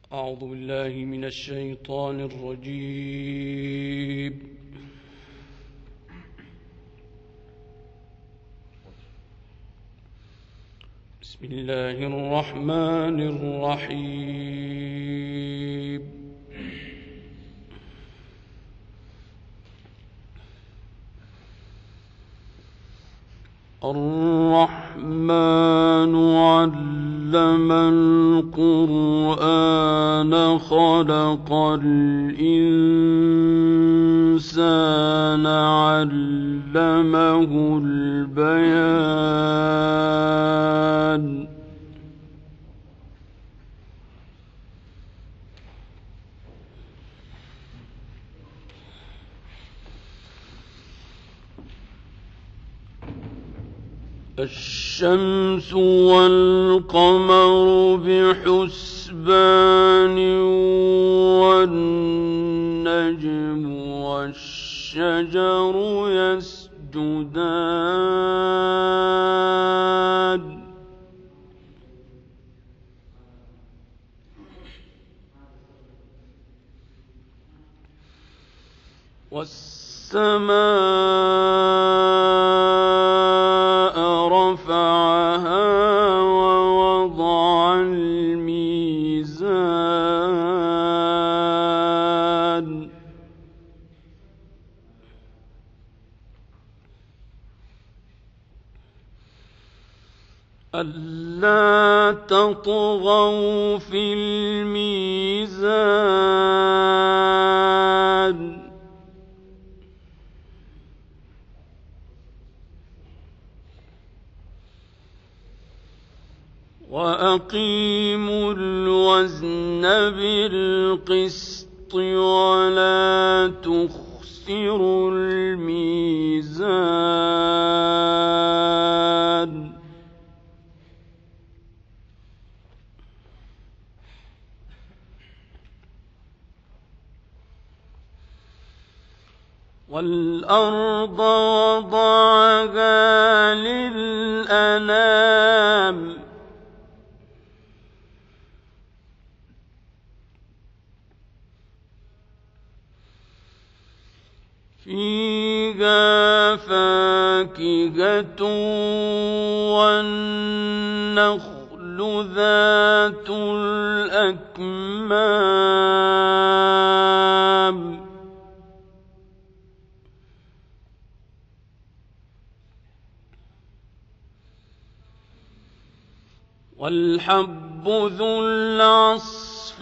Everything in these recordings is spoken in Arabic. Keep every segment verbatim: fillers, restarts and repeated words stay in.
أعوذ بالله من الشيطان الرجيم. بسم الله الرحمن الرحيم. الرحمن علم القرآن خلق الإنسان علمه البيان الشمس والقمر بحسبان والنجم والشجر يسجدان والسماء رفعها ووضع الميزان ألا تطغوا في الميزان وأقيموا الوزن بالقسط ولا تخسروا الميزان والأرض وضعها للأنام فيها فاكهة والنخل ذات الأكمام والحب ذو العصف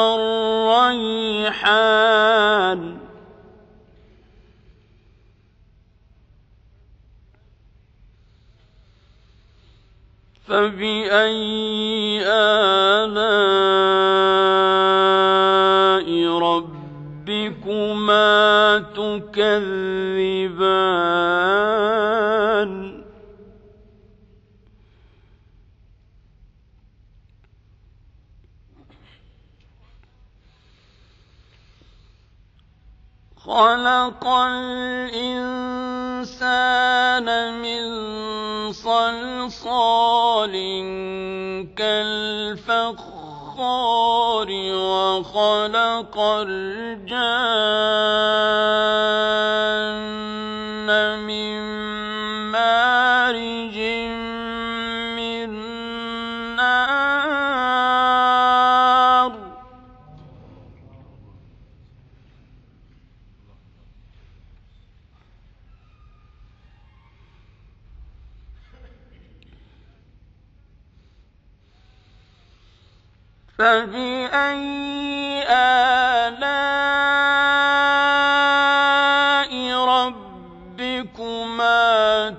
والريحان فبأي آلاء ربكما تكذبان خلق الإنسان من صلصال كالفخار وخلق الجان من مارج من نار فبأي آلاء ربكما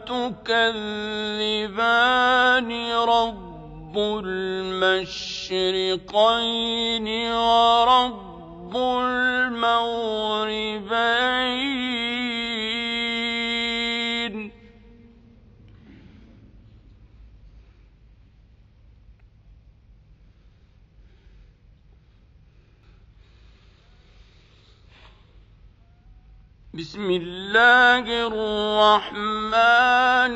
تكذبان رب المشرقين ورب المغربين بسم الله الرحمن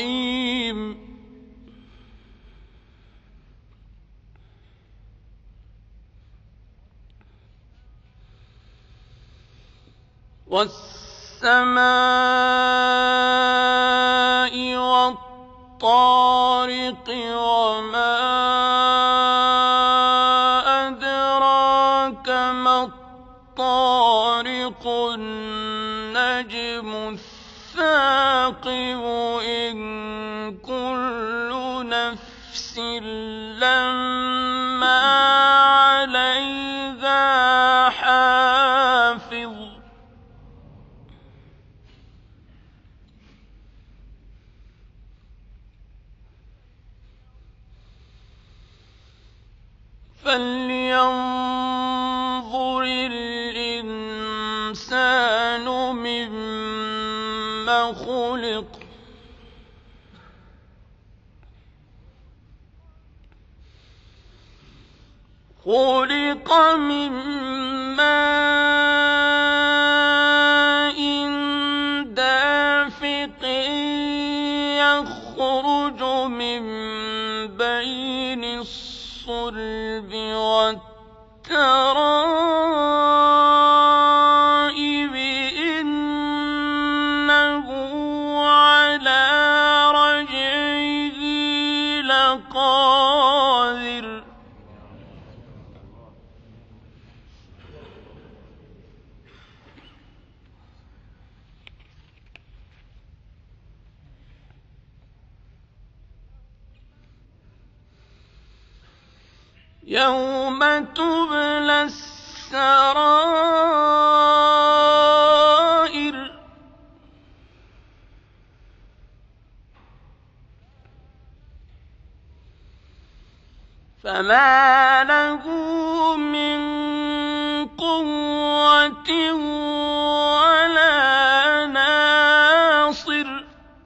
الرحيم وَالسَّمَاءِ وَالطَّارِقِ وَمَا أَدْرَاكَ مَا الطَّارِقُ النَّجْمُ الثَّاقِبُ إِن كُلُّ نَفْسٍ لَّمَّا عَلَيْهَا حَافِظٌ فَلْيَنظُرِ الْإِنسَانُ مِمَّ خُلِقَ خُلِقَ مِن مَّاءٍ دَافِقٍ يَخْرُجُ مِن بَيْنِ الصُّلْبِ وَالتَّرَائِبِ إِنَّهُ عَلَىٰ رَجْعِهِ لَقَادِرٌ يَوْمَ تُبْلَى السَّرَائِرُ فَمَا لَهُ مِن قُوَّةٍ وَلَا نَاصِرٍ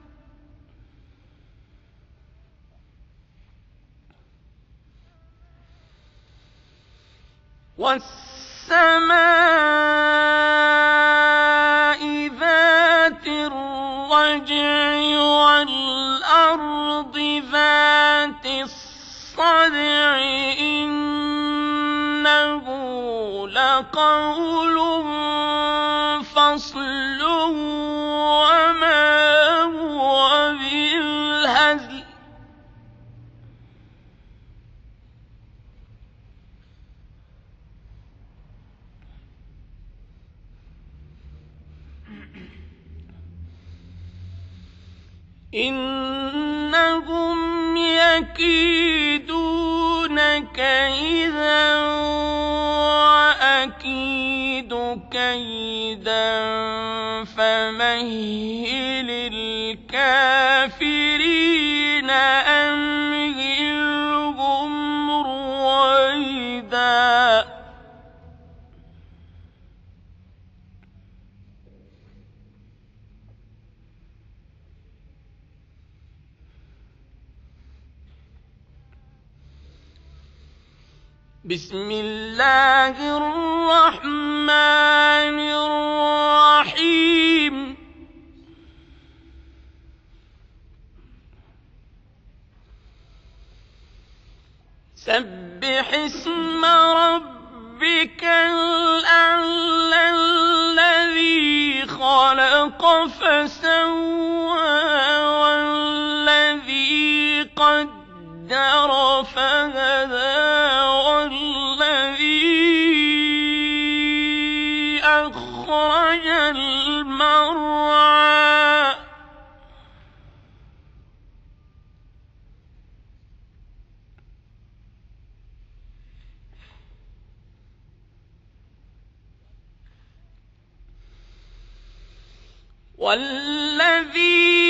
وَالسَّمَاءِ ذَاتِ الرَّجْعِ وَالْأَرْضِ ذَاتِ الصَّدْعِ إِنَّهُ لَقَوْلٌ فَصْلٌ وَمَا هُوَ بِالْهَزْلِ إِنَّهُمْ يَكِيدُونَ كَيْدًا وَأَكِيدُ كَيْدًا فَمَهِّلِ الْكَافِرِينَ أَمْهِلْهُمْ رُوَيْدًا بسم الله الرحمن الرحيم سبح اسم ربك الأعلى الذي خلق فسوى والذي قدر فهدى أخرج المرعى والذي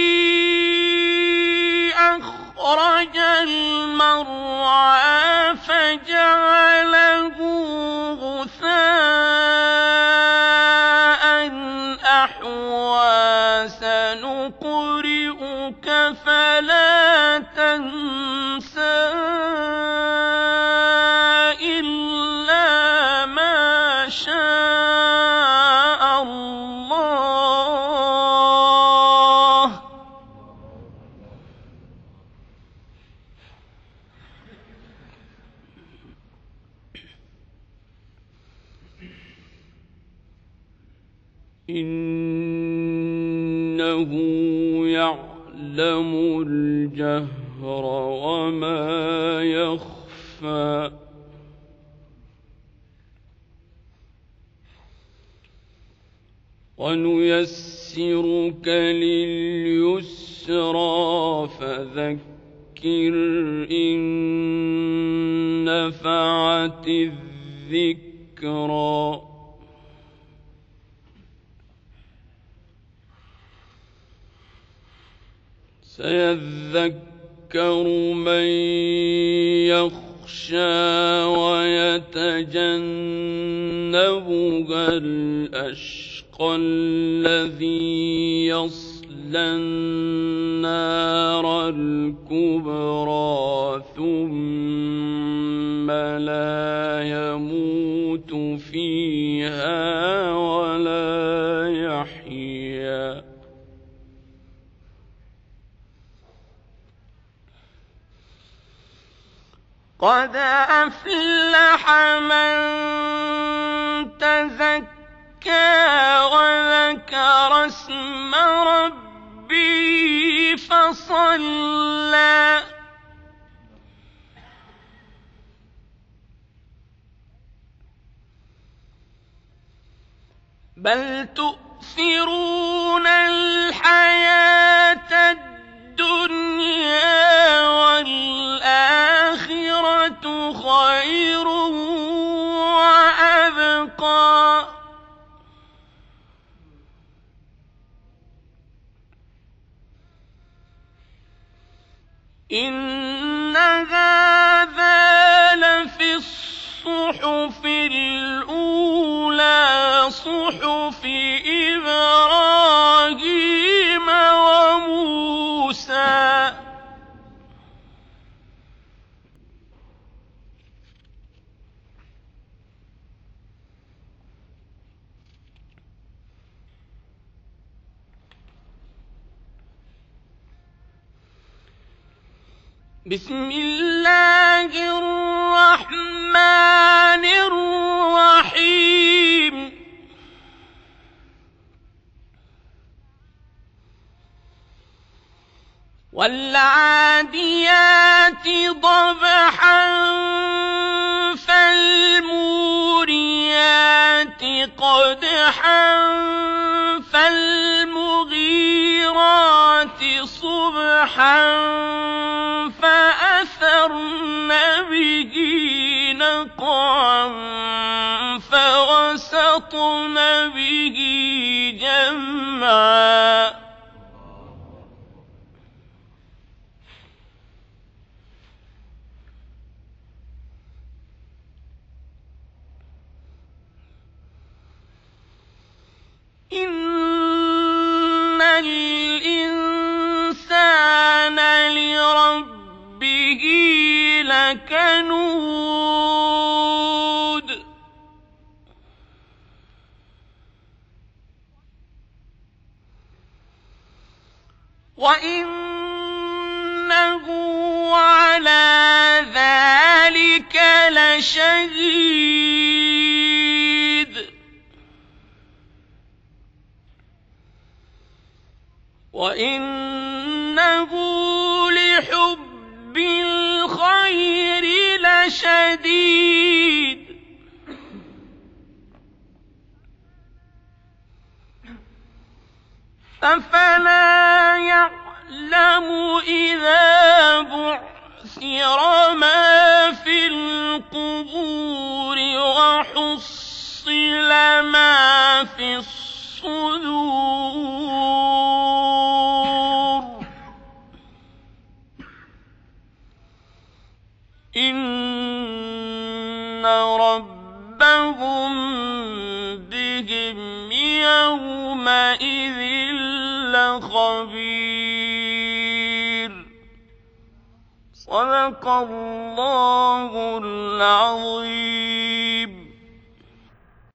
أخرج المرعى فجعله غثاء أحوى سنقرئك فلا تنسى إلا ما شاء الله إنه يعلم الجهر وما يخفى ونيسرك لليسرى فذكر إن نفعت الذكرى سيذكر من يخشى ويتجنبها الأشقى الذي يصلى النار الكبرى ثم لا يموت فيها ولا يحيا قد أفلح من تزكى وذكر اسم ربه فصلى بل تؤثرون الحياة الدنيا والآخرة خير وأبقى إن هذا لفي الصحف الأولى صحف إبراهيم وموسى بسم الله الرحمن الرحيم والعاديات ضبحا فالموريات قدحا فالمغيرات صبحا فأثرن به نقعا فوسطن به جمعا إن الإنسان لربه لكنود وإنه على ذلك لشهيد وإنه لحب الخير لشديد أفلا يعلم إذا بعثر ما في القبور وحصل ما في الصدور إن ربهم بهم يومئذ لخبير صدق الله العظيم.